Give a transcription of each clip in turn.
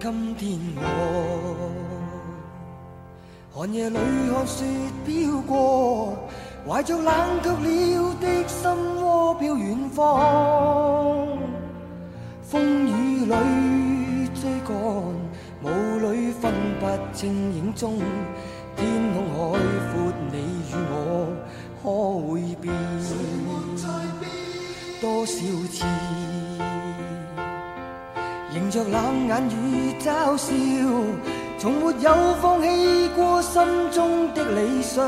今天我寒夜里看雪飘过，怀着冷却了的心窝飘远方。风雨里追赶，雾里分不清影踪。天空海阔，你与我可会变？多少次迎着冷眼與嘲笑，從沒有放棄過心中的理想。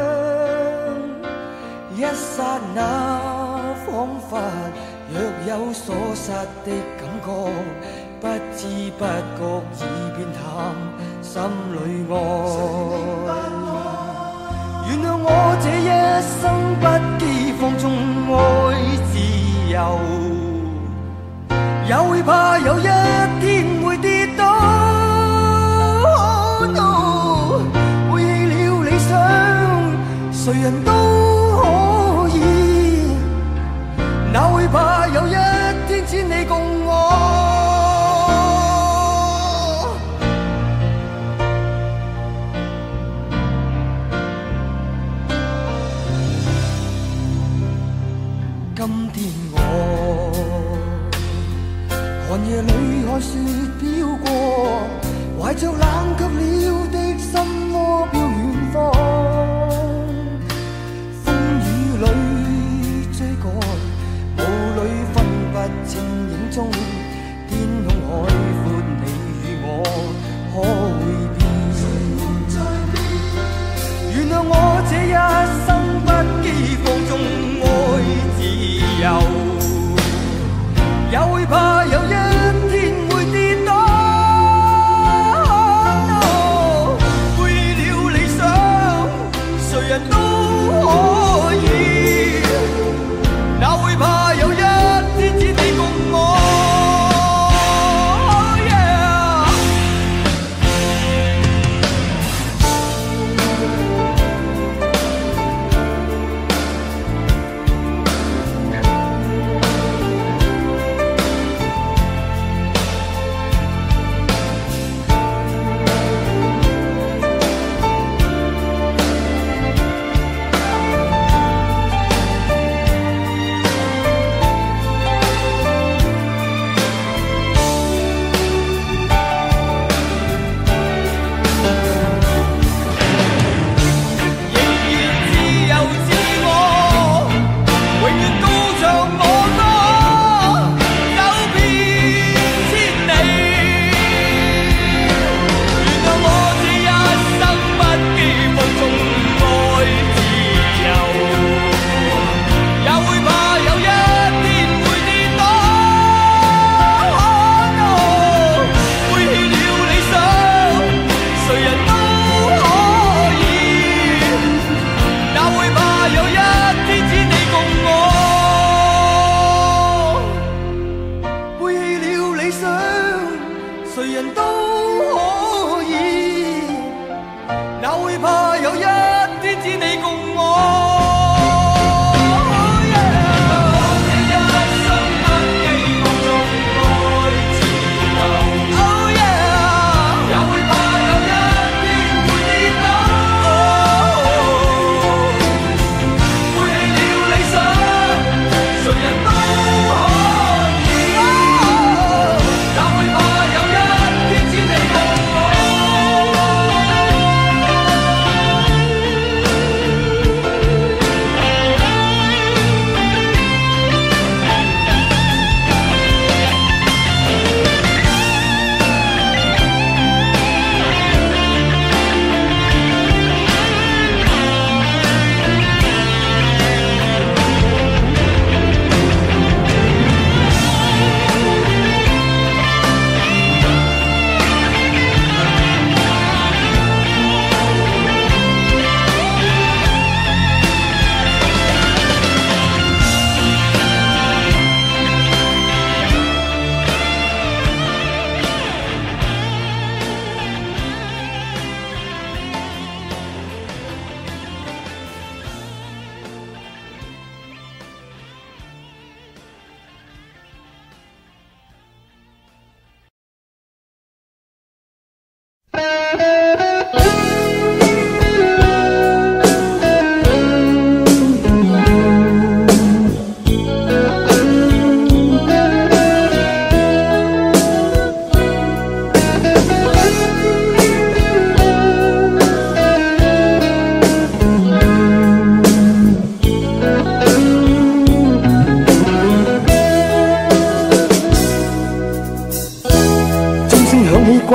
一剎那彷彿若有所失的感覺，不知不覺已變淡，心裏愛。原諒我這一生不羈放縱愛自由，也會怕有一天會跌倒。Oh no， 背棄了理想，誰人都可以，哪會怕有一天只你共我。今天我寒夜里看雪飄過，懷着冷卻了的心窩飄遠方。風雨裏追趕，霧裏分不清影蹤。天空海闊，你與我可會變？原諒我這一生不羈放縱愛自由，也會怕有一天會跌倒。Oh no， 背棄了理想，誰人都可以，哪會怕有一天只你共我。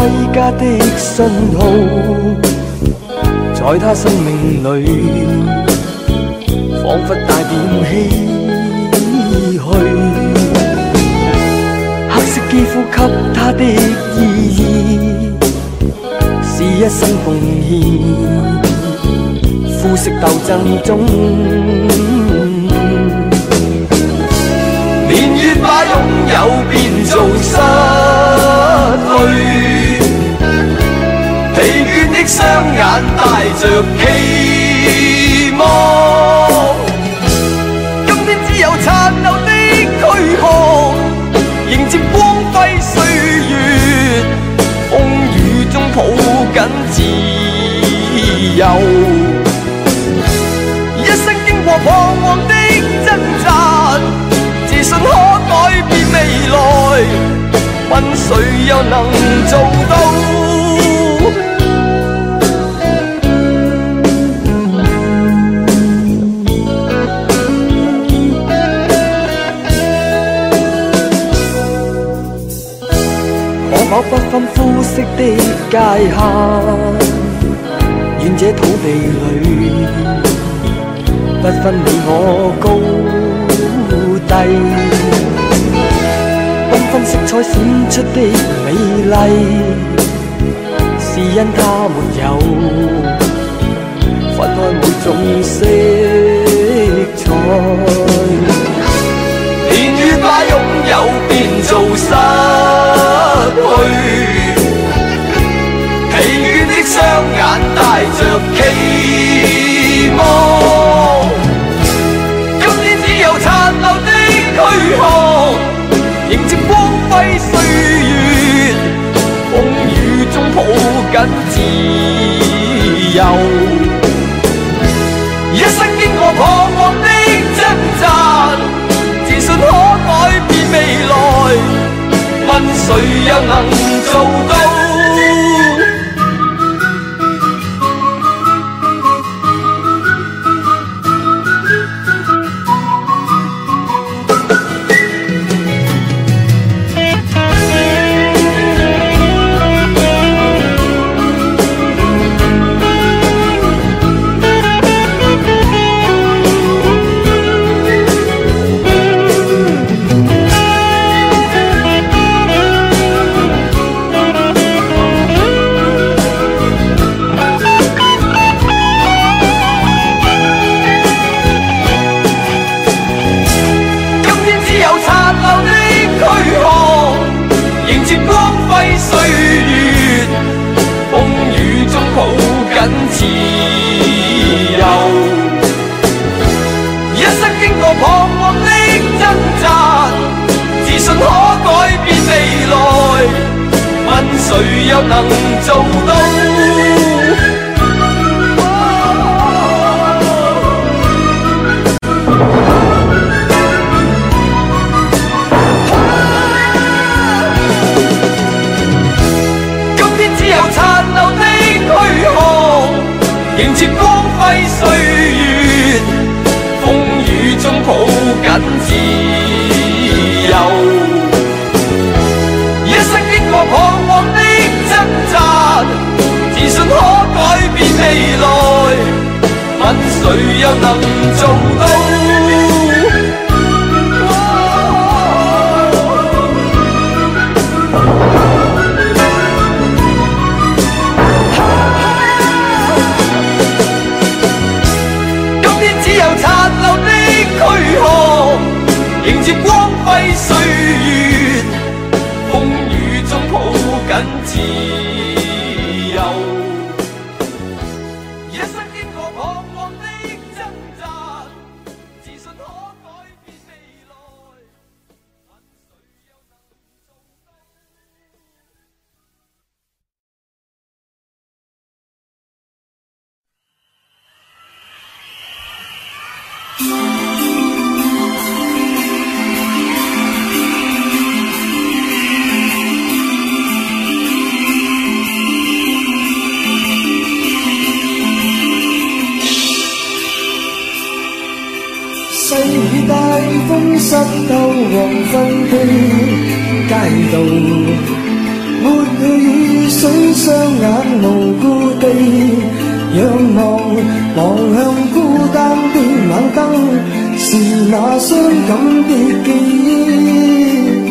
歸家的信號，在他生命裏，彷彿帶點唏噓。黑色肌膚給他的意義，是一生奉獻，膚色鬥爭中，年月把擁有變做失去。疲倦的雙眼帶着期望，今天只有殘留的軀殼，迎接光輝歲月，風雨中抱緊自由。一生經過彷徨的掙扎，自信可改變未來，問誰又能做到？可否不分膚色的界限，願這土地裏不分你我高低，繽紛色彩閃出的美麗，是因它沒有分開每種色彩。年月把擁有變做失去，疲倦的雙眼帶着期望，今天只有殘留的軀殼，迎接光輝歲月，風雨中抱緊自由。一生經過彷徨的掙扎，自信可改變未來，問誰又能做到？自由，一生經過彷徨的掙扎，自信可改變未來，問誰又能做到？今天只有殘留的軀殼，迎接光輝歲月，風雨中抱緊自由。一生經過彷徨的掙扎，自信可改變未來，問誰又能做到？迎接光輝歲月，風雨中抱緊自由。一生經過彷徨的掙扎，自信可改變未來，問誰又能做到？ 細雨大風濕透黃昏的街道，抹去雨水雙眼無故地仰望，望向孤單的眼燈，是那傷感的記憶，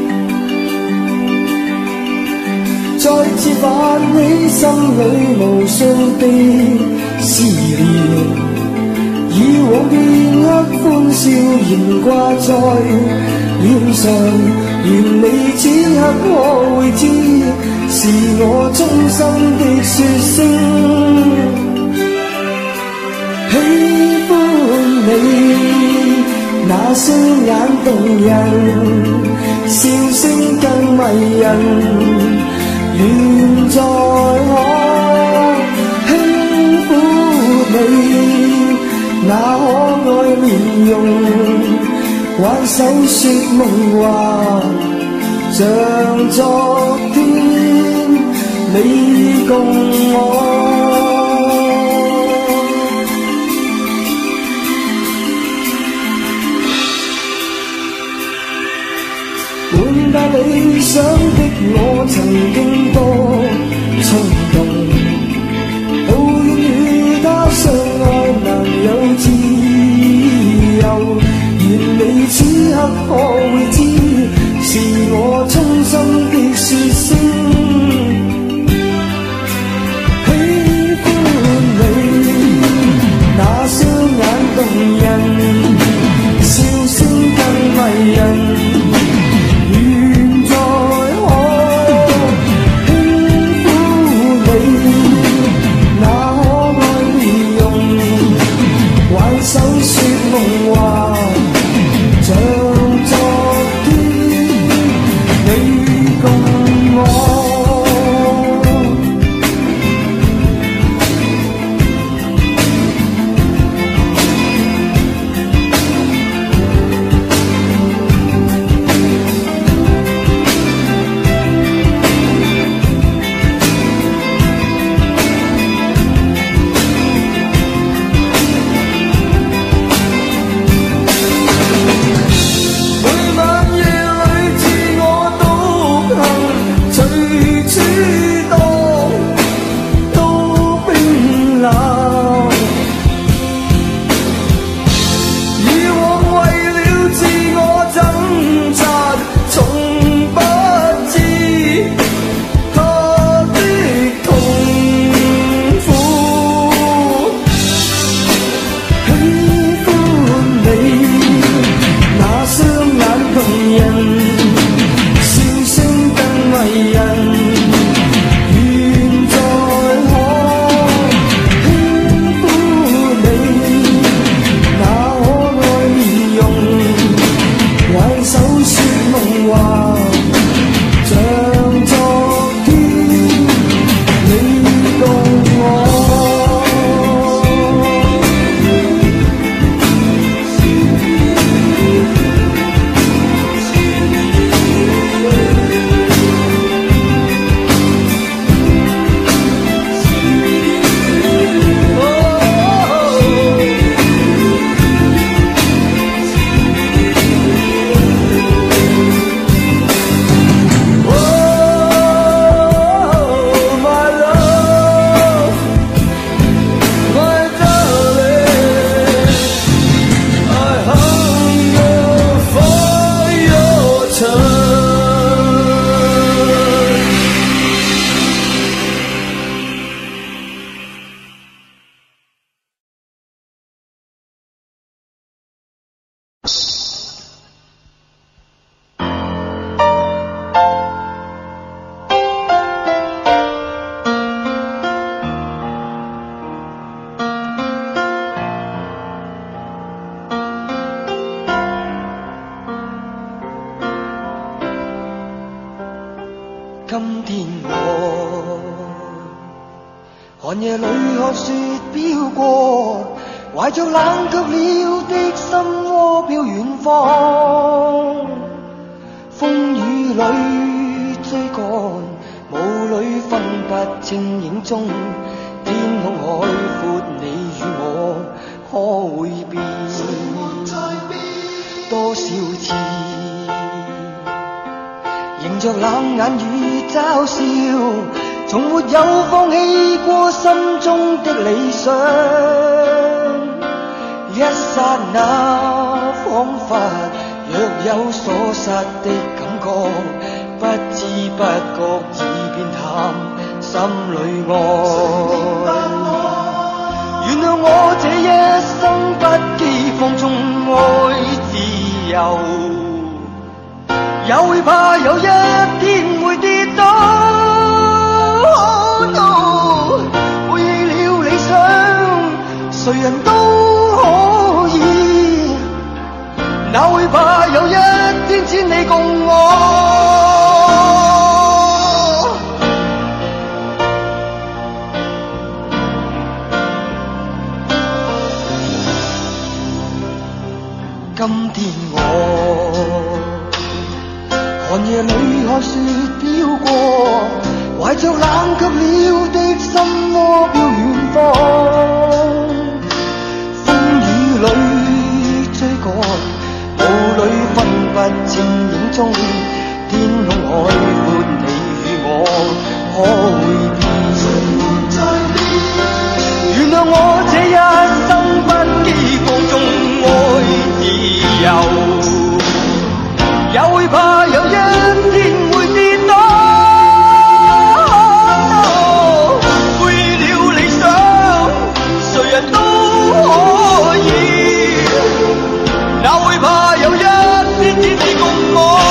再次泛起心裏無數的思念。以往片刻歡笑仍掛在臉上，願你此刻可會知，是我衷心的說聲喜歡你。那雙眼動人，笑聲更迷人，願再可輕撫你那可愛面容，挽手說夢話，像昨天你共我。滿帶理想的我曾經多衝動，抱怨與他相愛能有自由，願你此刻可會知，是我衷心的說聲喜歡你。那雙眼動人，笑聲更迷人，手說夢話，像昨天你共我。 今天我寒夜裏看雪飄過，懷着冷卻了的心窩飄遠方。風雨裏追趕，霧裏分不清影蹤，天空海闊，你與我可會變？多少次迎着冷眼與嘲笑，從沒有放棄過心中的理想。一剎那彷彿若有所失的感覺，不知不覺已變淡心裏愛。原諒我這一生不羈放縱愛自由，也會怕有一天會跌倒。背棄了理想，誰人都可以，哪會怕有一天只你共我。今天我寒夜裏看雪飄過，懷着冷卻了的心窩飄遠方。風雨裏追趕，霧裏分不清影蹤，天空海闊，你與我可會變？原諒我這一生不羈放縱愛自由，也會怕有一天會跌倒。背了理想，誰人都可以，哪會怕有一天只你共我。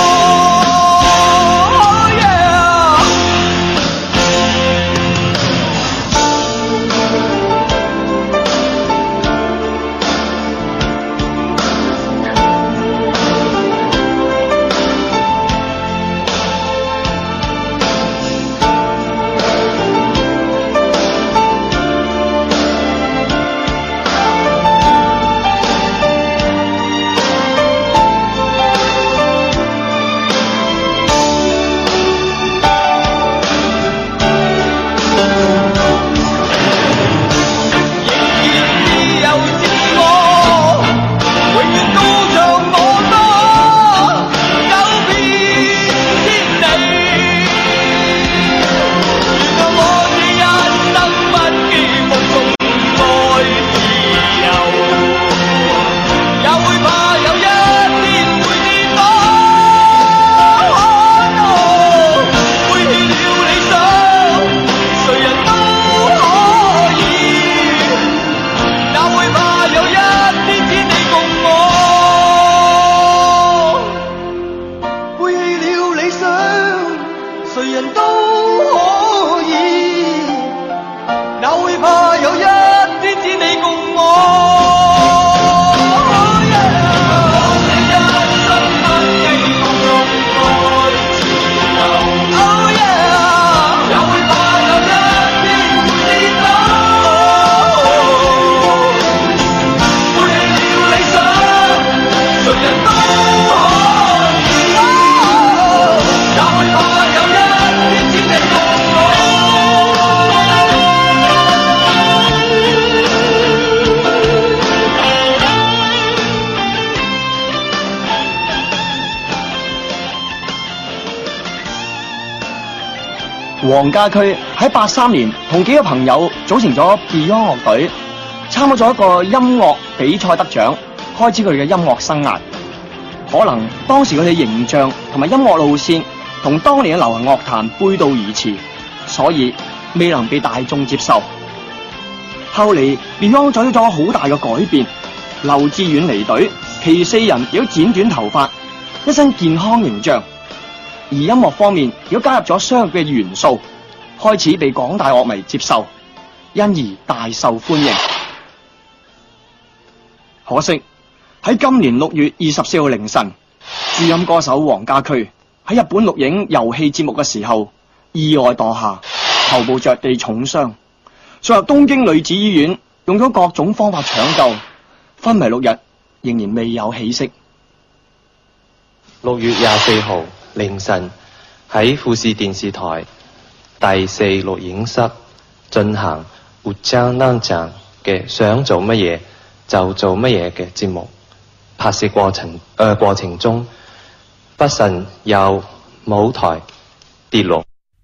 黃家駒喺83年同幾個朋友組成咗 Beyond 樂隊，參加咗一個音樂比賽得獎，開始佢哋嘅音樂生涯。可能當時佢哋形象同埋音樂路線同當年嘅流行樂壇背道而馳，所以未能被大眾接受。後嚟 Beyond 做咗好大嘅改變，劉志遠離隊，其四人亦都剪短頭髮，一身健康形象。而音樂方面亦都加入咗商業嘅元素，開始被廣大樂迷接受，因而大受歡迎。可惜喺今年6月24號凌晨，駐音歌手黃家駒喺日本錄影遊戲節目嘅時候意外墮下，頭部着地重傷，送入東京女子醫院，用咗各種方法搶救，昏迷6日，仍然未有起色。 6月24號凌晨喺富士電視台第4錄影室進行活張冷醬嘅想做乜嘢就做乜嘢嘅節目，拍攝過程中不慎有舞台跌落。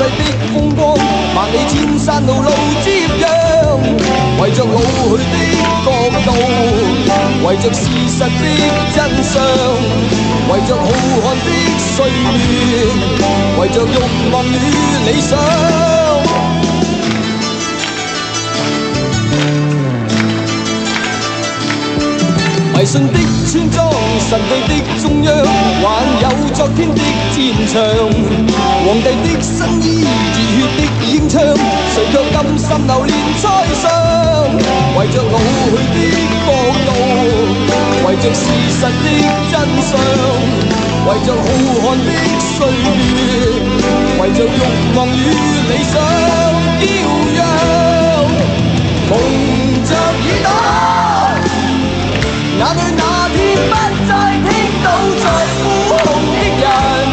世的風光，萬里千山路路接壤，為着老去的國度，為着事實的真相，為着浩瀚的歲月，為着慾望與理想。迷信的村莊，神秘的中央，還有昨天的戰場。皇帝的新衣，熱血的演唱，誰卻甘心流連塞上？為着老去的國度，為着事實的真相，為着浩瀚的歲月，為着慾望與理想驕陽，蒙着耳朵。哪裏那天不再聽到在呼號的人？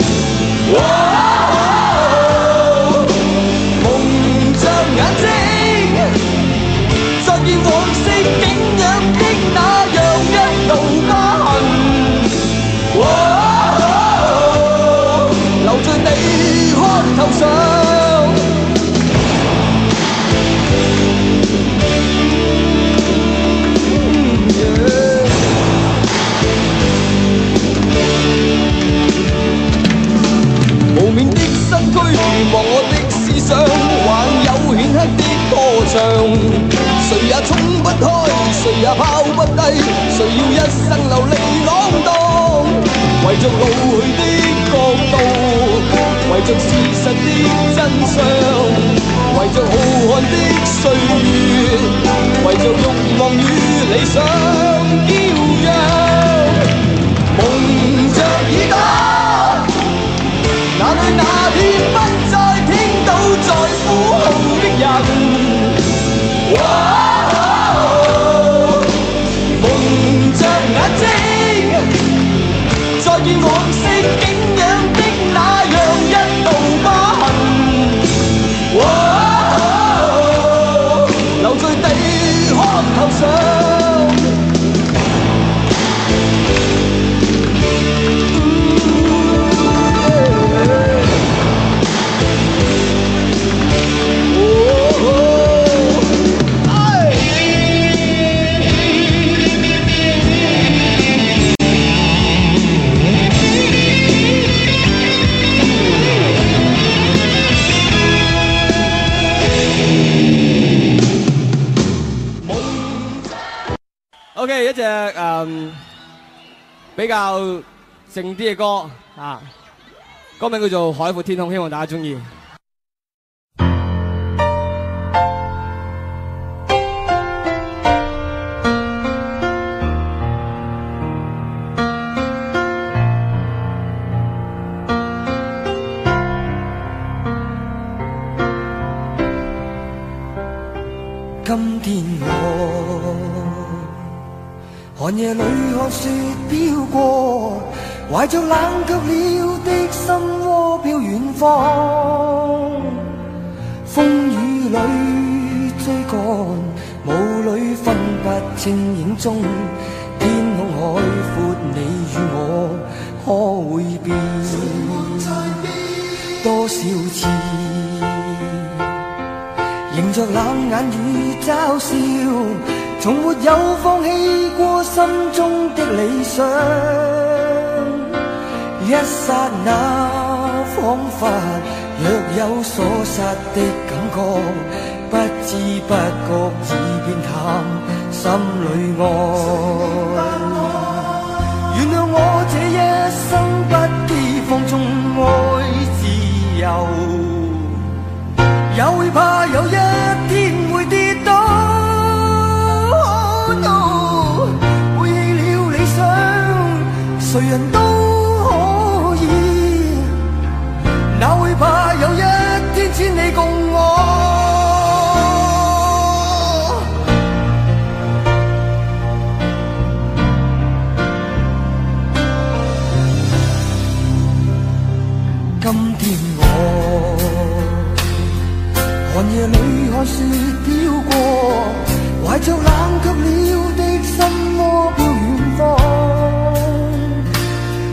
蒙着眼睛，再見往昔景仰的那樣一道疤痕。留在地殼頭上。無面的身軀忘我的思想，還有顯赫的歌唱。誰也衝不開，誰也拋不低，誰要一生流離浪蕩？為着老去的國度，為着事實的真相，為着浩瀚的歲月，為着慾望與理想驕陽，蒙着耳朵。哪裏那天不再聽到在呼號的人？蒙着眼睛，再見往昔景仰的那樣一道疤痕。留在地殼頭上。 OK， 一隻比較靜啲嘅歌啊，歌名叫做《海闊天空》，希望大家中意。 今天我寒夜裏看雪飄過，懷着冷卻了的心窩飄遠方。風雨裏追趕，霧裏分不清影蹤。天空海闊，你與我可會變？多少次迎着冷眼與嘲笑，從沒有放棄過心中的理想。一剎那彷彿若有所失的感覺，不知不覺已變淡心裏愛。原諒我這一生不羈放縱愛自由，也會怕有一天會跌倒。背棄了理想，誰人都可以，哪會怕有一天千里共我？今天我寒夜裏看雪飄過，懷着冷卻了的心窩飄遠方。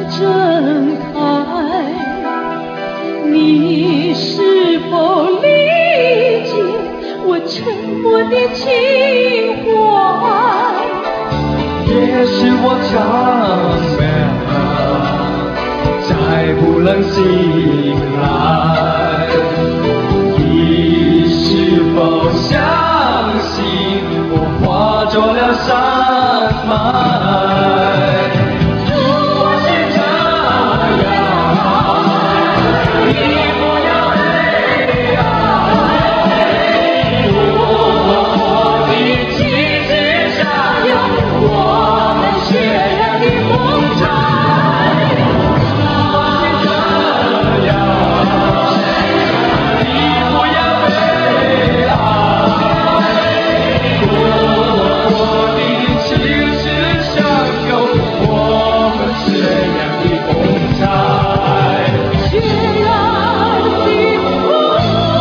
睁开，你是否理解我沉默的情怀？ 也许我长眠了，再不能醒来。你是否相信我化作了山脉？如果是这样，你不要悲哀。我的旗帜上有我们血染的风采。如果是这样，你不要悲哀。我的旗帜上有我们血染的风采。 血染的风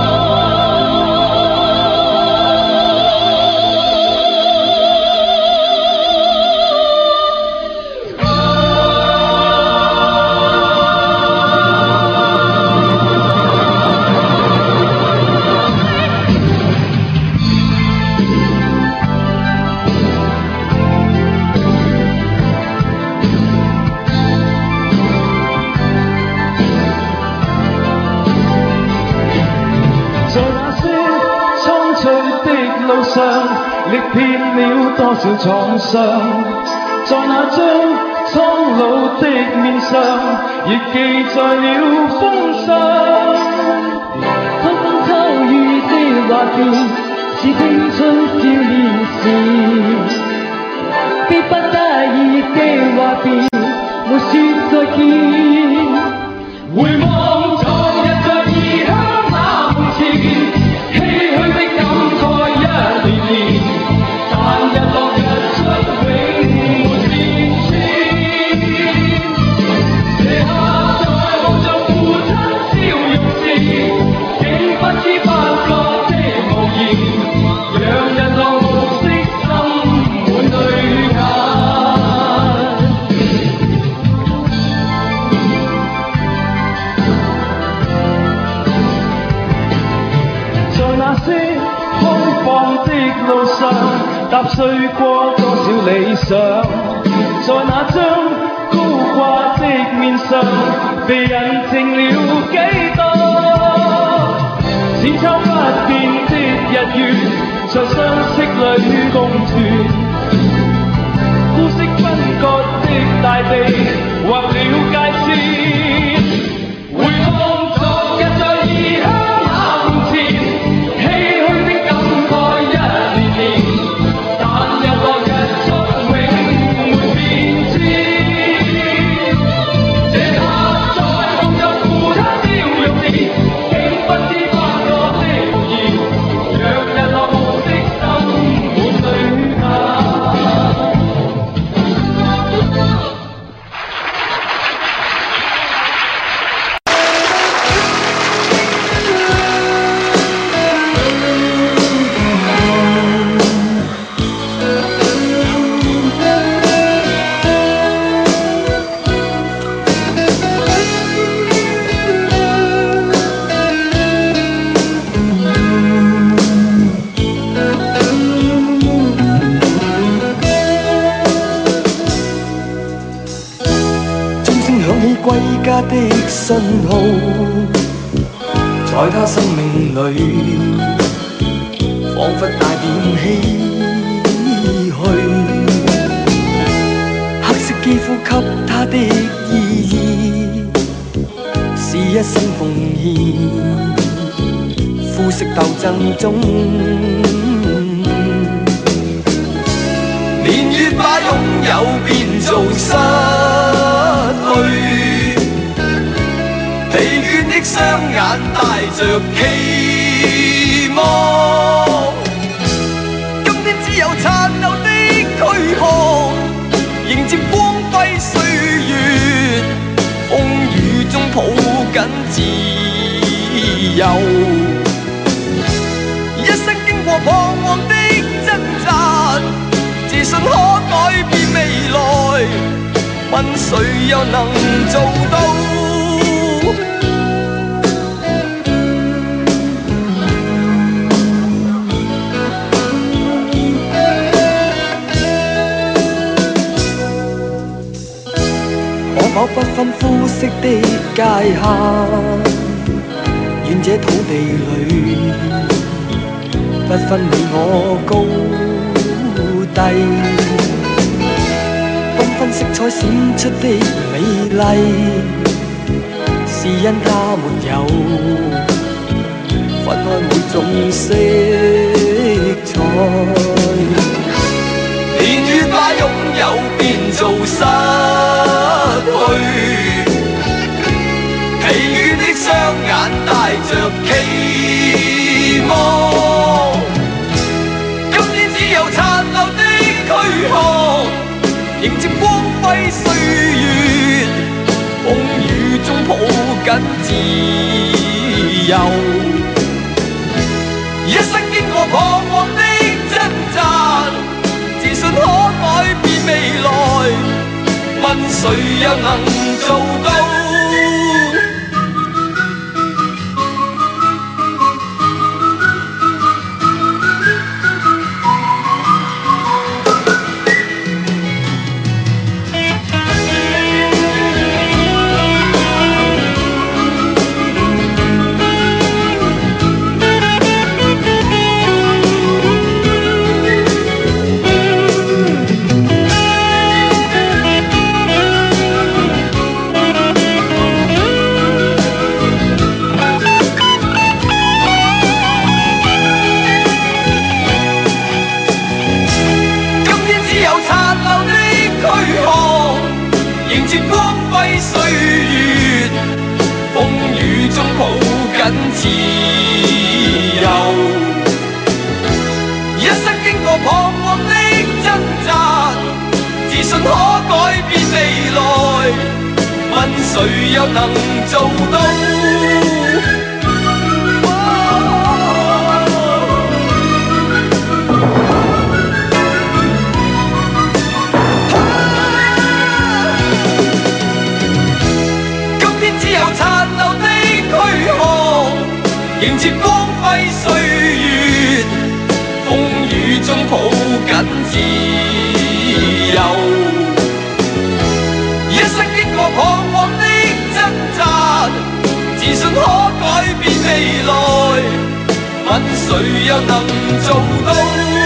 在那些蒼翠的路上，歷遍了多少創傷，在那張蒼老的面上，亦記載了風霜。 秋風秋雨的話變，是青春少年時，迫不得已的話變，沒說再見。 回望昨日在異鄉那門前，唏噓的感慨一年年，但日落日出永沒變遷。這刻在望着父親笑容時，竟不知不覺的無言，讓日落暮色滲滿淚眼。在那些空放的路上，踏碎過多少理想，在那張高掛的面上，被人靜了幾多？千秋不變的日月，在相識裏共存，膚色分割的大地，劃了界線。回望昨日在異鄉那門前，唏噓的感慨一年年，但日落日出永沒變遷。這刻在望着父親笑容時，竟不知不覺的無言，讓日落暮色滲滿淚眼。 鐘聲響起歸家的信號，在他生命裏，彷彿帶點唏噓。黑色肌膚給他的意義，是一生奉獻。膚色鬥爭中，年月把擁有變做失去。疲倦的雙眼帶着期望，今天只有殘留的軀殼，迎接光輝歲月，風雨中抱緊自由。一生經過彷徨的掙扎，自信可改變未來。 问谁又能做到？ 可否不分膚色的界限？願這土地裏不分你我高低，繽紛色彩閃出的美麗，是因它沒有分開每種色彩。 年月把擁有變做失去，疲倦的雙眼帶着期望，今天只有殘留的軀殼，迎接光輝歲月，風雨中抱緊自由，一生經過彷徨的掙扎，自信可改變未來，問誰又能做到？自由，一生經過彷徨的掙扎，自信可改變未來，問誰又能做到？今天只有殘留的軀殼，迎接光輝歲月，風雨中抱緊自由，一生經過彷徨的掙扎，自信可改變未來，問誰又能做到？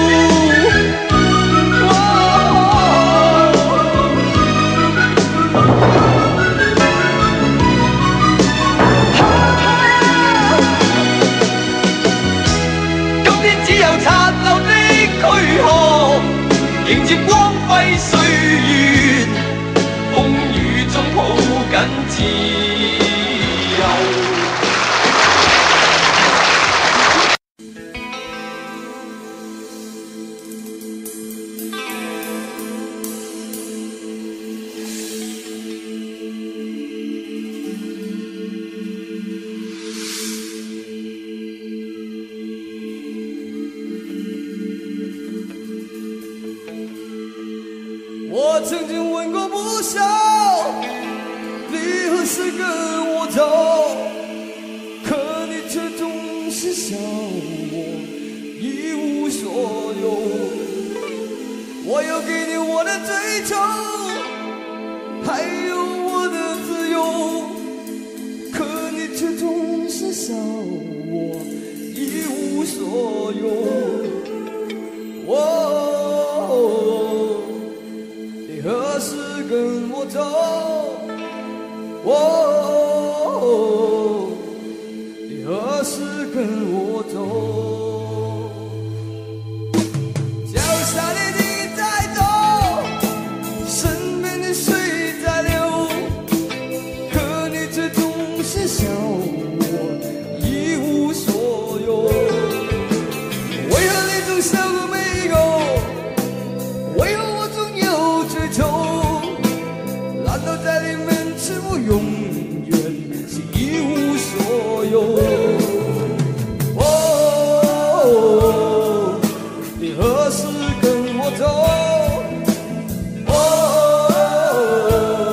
迎接光輝歲月，風雨中抱緊自由。 我曾經問過不少，你何時跟我走？可你卻總是笑我一無所有。我要給你我的追求，還有我的自由，可你卻總是笑我一無所有。你何時跟我走？你何時跟我走？腳下的你在走，身邊的水在流，可你卻總是笑我一無所有。為何你總笑個沒有？為何我總有追求？難道在你面前我永遠是一無所有？你何時跟我走？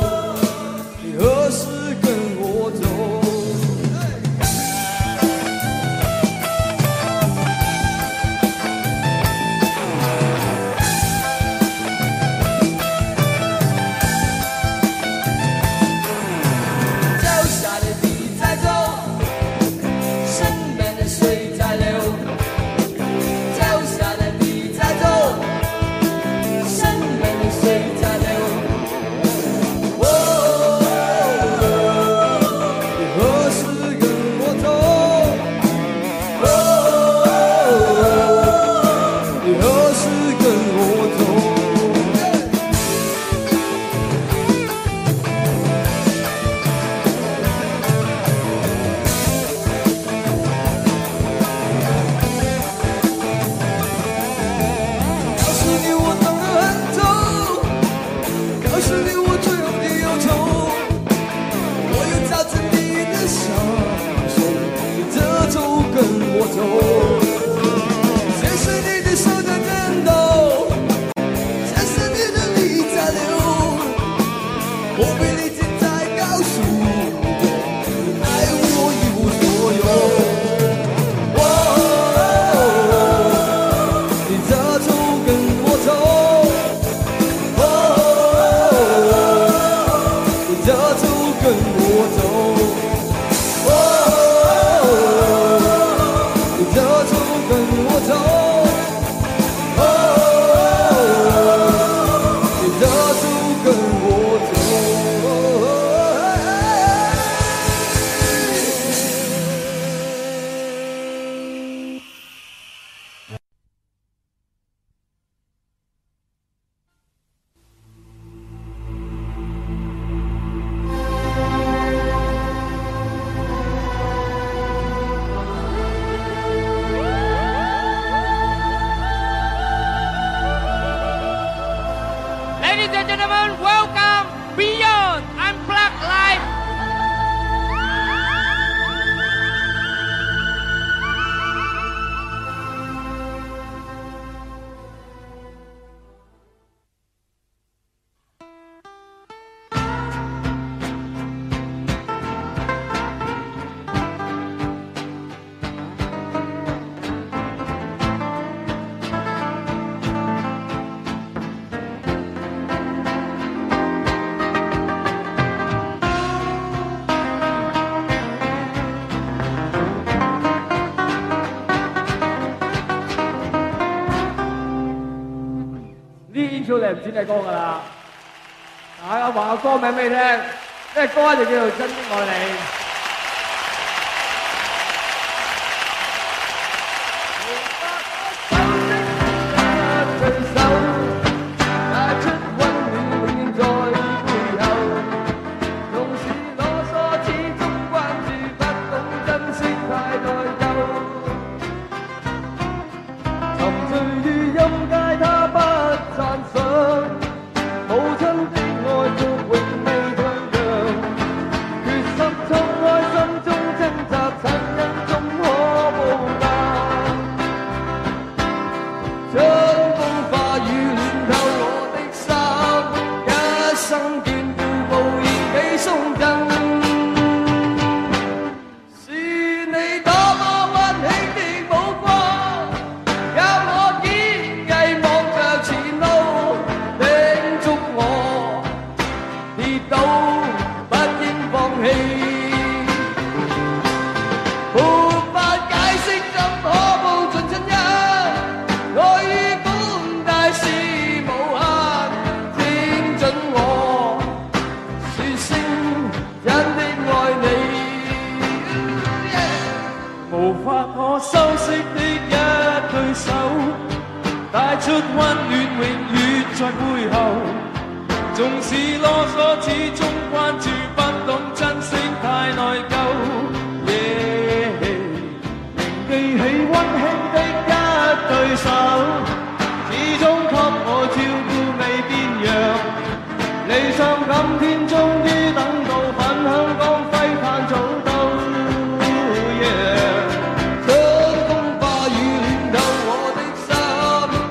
着走跟我走，你着走跟我走，你着走跟我走。 Ladies and gentlemen, welcome Beyond Unplugged Live. intro 你唔知咩歌㗎啦，大家話個歌名俾你聽，咩歌就叫做《真的愛你》。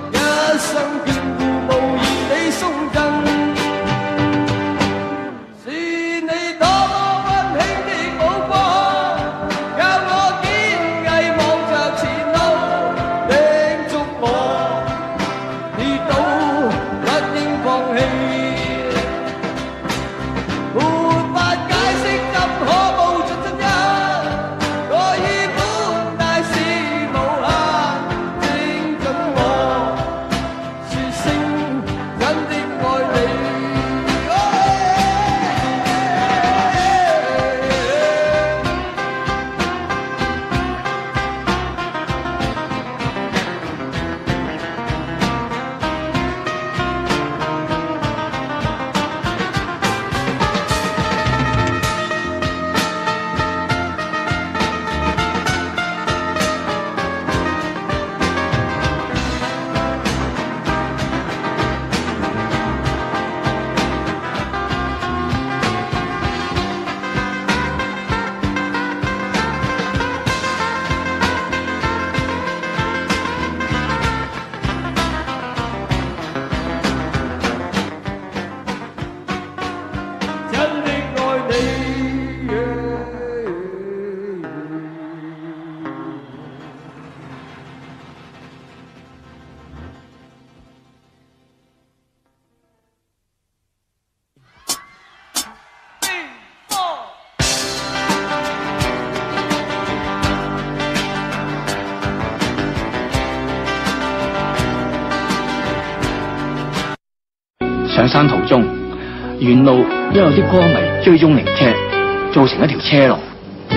是上山途中，沿路因有啲歌迷追蹤靈車，造成一條車龍。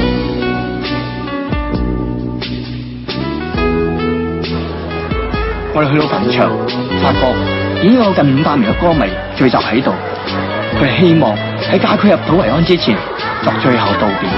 我哋去到墳場，發覺已經有近500名嘅歌迷聚集喺度，佢哋希望喺家駒入土為安之前作最後道別。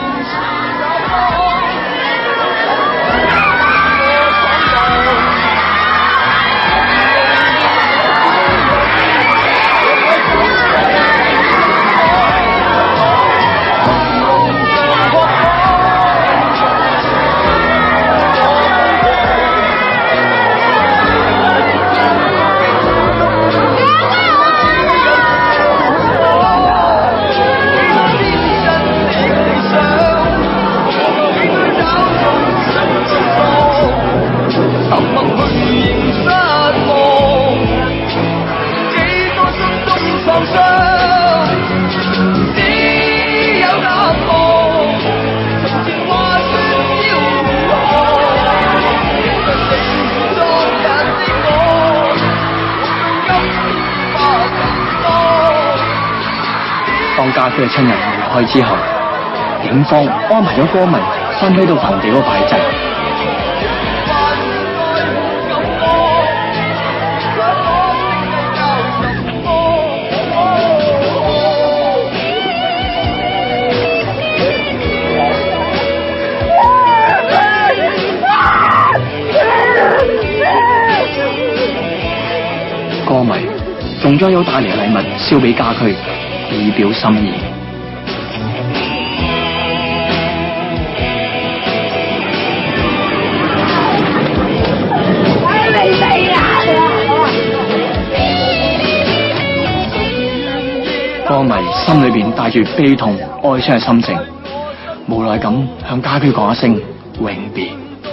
當家駒嘅親人離開之後，警方安排咗歌迷分批到墳地嗰度拜祭。歌迷仲將有帶嚟嘅禮物燒俾家駒，以表心意。歌迷心裏邊帶住悲痛、哀傷嘅心情，無奈咁向家駒講一聲永別。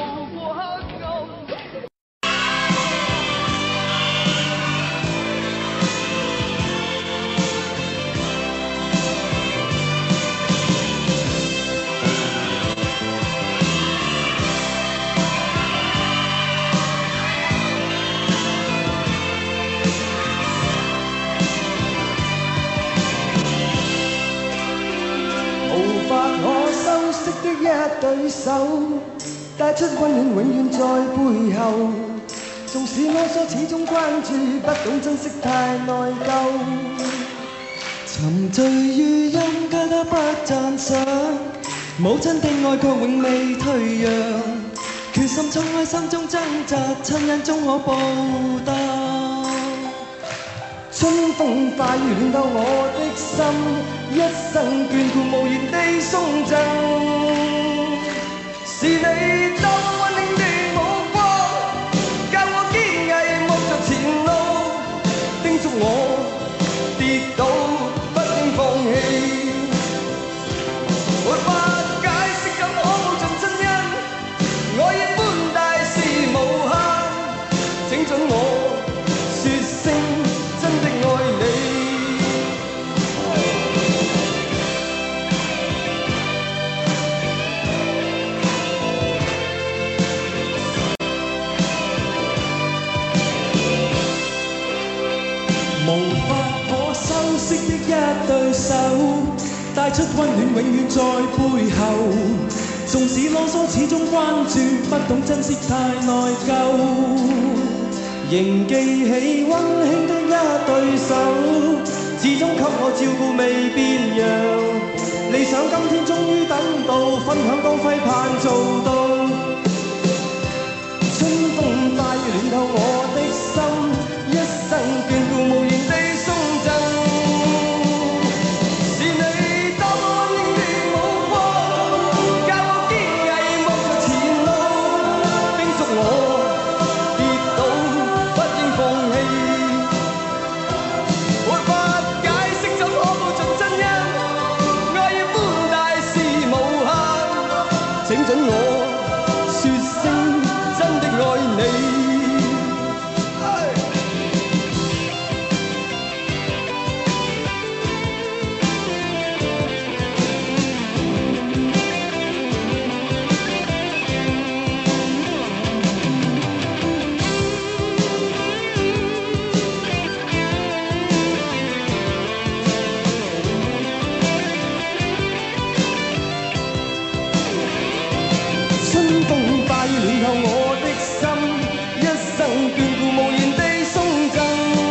對手帶出溫暖，永遠在背後。縱使囉嗦，始終關注，不懂珍惜，太內疚。沉醉於音階，他不讚賞。母親的愛卻永未退讓，決心衝開心中掙扎，親恩終可報答。春風化雨暖透我的心，一生眷顧無言地送贈。是你當溫馨的目光，教我堅毅望着前路，叮囑我跌倒不應放棄。沒法解釋怎可報盡親恩，愛意寬大是無限，請准我說聲真的愛你。無法可修飾的一對手，帶出溫暖永遠在背後。縱使囉嗦始終關注，不懂珍惜太內疚。仍記起溫馨的一對手，始終給我照顧未變樣。理想今天終於等到，分享光輝盼做到。春風化雨暖透我的心，一生眷顧無言地送贈。是你當溫馨的目光，教我堅毅望着前路，叮囑我跌倒不應放棄。沒法解釋怎可報盡真恩，愛意寬大是無限，請准我說聲真的愛你。 暖透我的心，一生眷顧無言地送贈。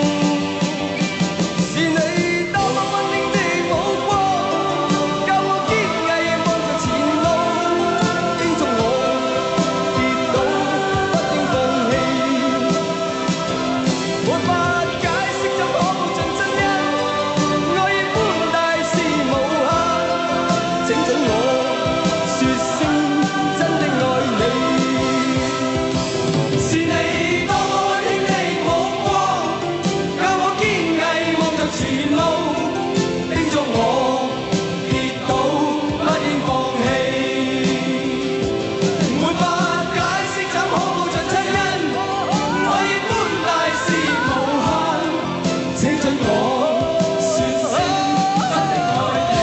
是你多麼溫馨的目光，教我堅毅望着前路，叮囑我跌倒不應放棄。沒法解釋怎可報盡真恩，愛意寬大是無限，請准我說聲真的愛你。是你多麼溫馨的目光，教我堅毅望着前路，叮囑我跌倒不應放棄。沒法解釋怎可報盡親恩，愛意寬大是無限，請准我說聲真的愛你。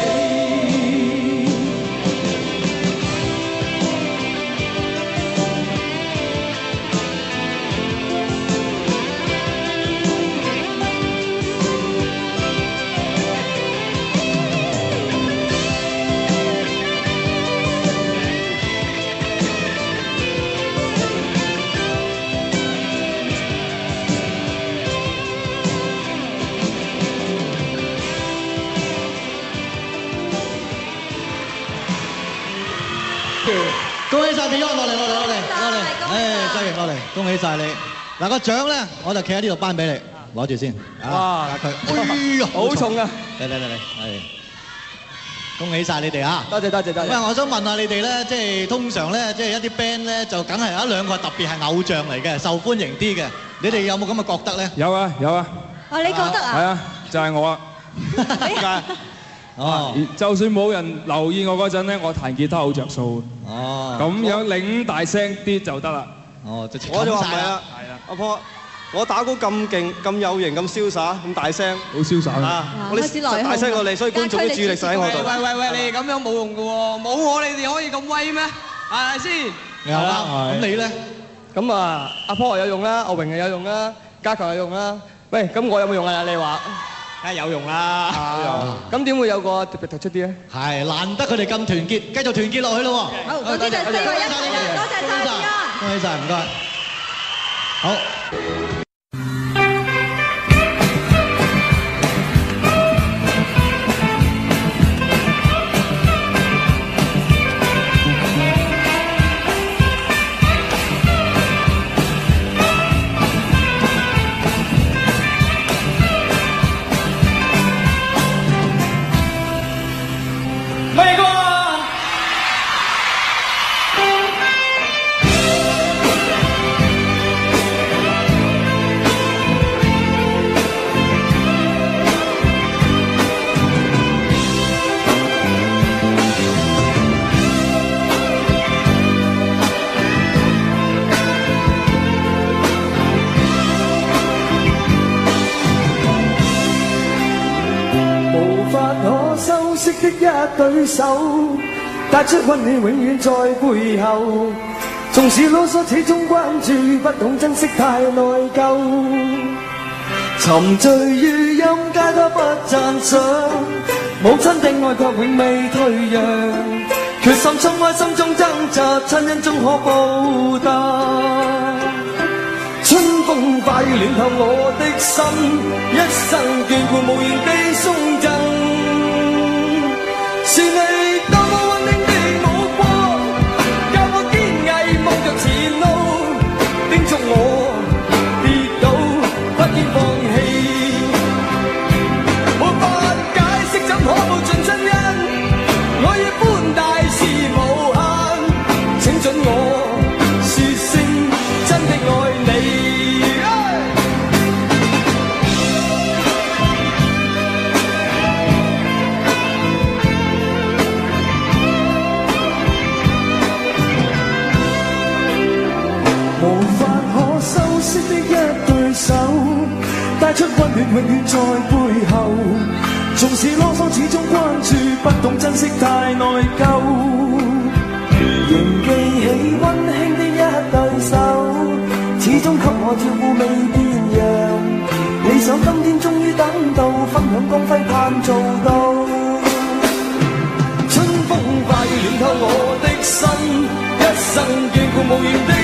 恭喜晒 Beyond 落嚟，真係落嚟，恭喜晒你。嗱個獎咧，我就企喺呢度頒俾你，攞住先。 哇佢， 好重啊！ 嚟，係，恭喜晒你哋啊！ 多謝。 喂，我想問下你哋咧，即係通常咧，即係一啲 band 咧，就梗係有一兩個特別係偶像嚟嘅，受歡迎啲嘅。你哋有冇咁嘅覺得咧？ 有啊。 哦，你覺得啊？ 係啊，就係我啊。點解？ 哦， 就算冇人留意我嗰陣咧，我彈吉他好着數。 哦， 咁樣擰大聲啲就得啦。 哦， 我就話唔係啦，阿婆，我打鼓咁勁、咁有型、咁瀟灑、咁大聲， 好瀟灑啊！我哋大聲過你，所以觀眾嘅注意力就喺我度。 喂，你哋咁樣冇用嘅喎，冇我你哋可以咁威咩？係咪先？ 有啦，咁你咧？ 咁啊，阿婆有用啦，阿榮又有用啦，家強有用啦。喂，咁我有冇用啊？你話？ 梗係有用啦。 咁點會有個特別突出啲咧？ 係難得佢哋咁團結，繼續團結落去咯喎。 好，總之就4位一齊啦，多謝晒你啊！ 恭喜晒，唔該。好。 的一對手，帶出溫暖永遠在背後。縱使囉嗦，始終關注，不懂珍惜太內疚。沉醉於音階他不讚賞，母親的愛卻永未退讓。決心衝開心中掙扎，親恩終可報答。春風化雨暖透我的心，一生眷顧無言地送贈。是你多麼溫馨的目光，教我堅毅望着前路，叮囑我跌倒不應放棄。沒法解釋怎可報盡真恩，愛意寬大是無限，請准我說聲真的愛你。帶出溫暖永遠在背後，縱使囉嗦始終關注，不懂珍惜太內疚。仍記起溫馨的一對手，始終給我照顧未變樣。理想今天終於等到，分享光輝盼做到。春風化雨暖透我的心，一生眷顧無言的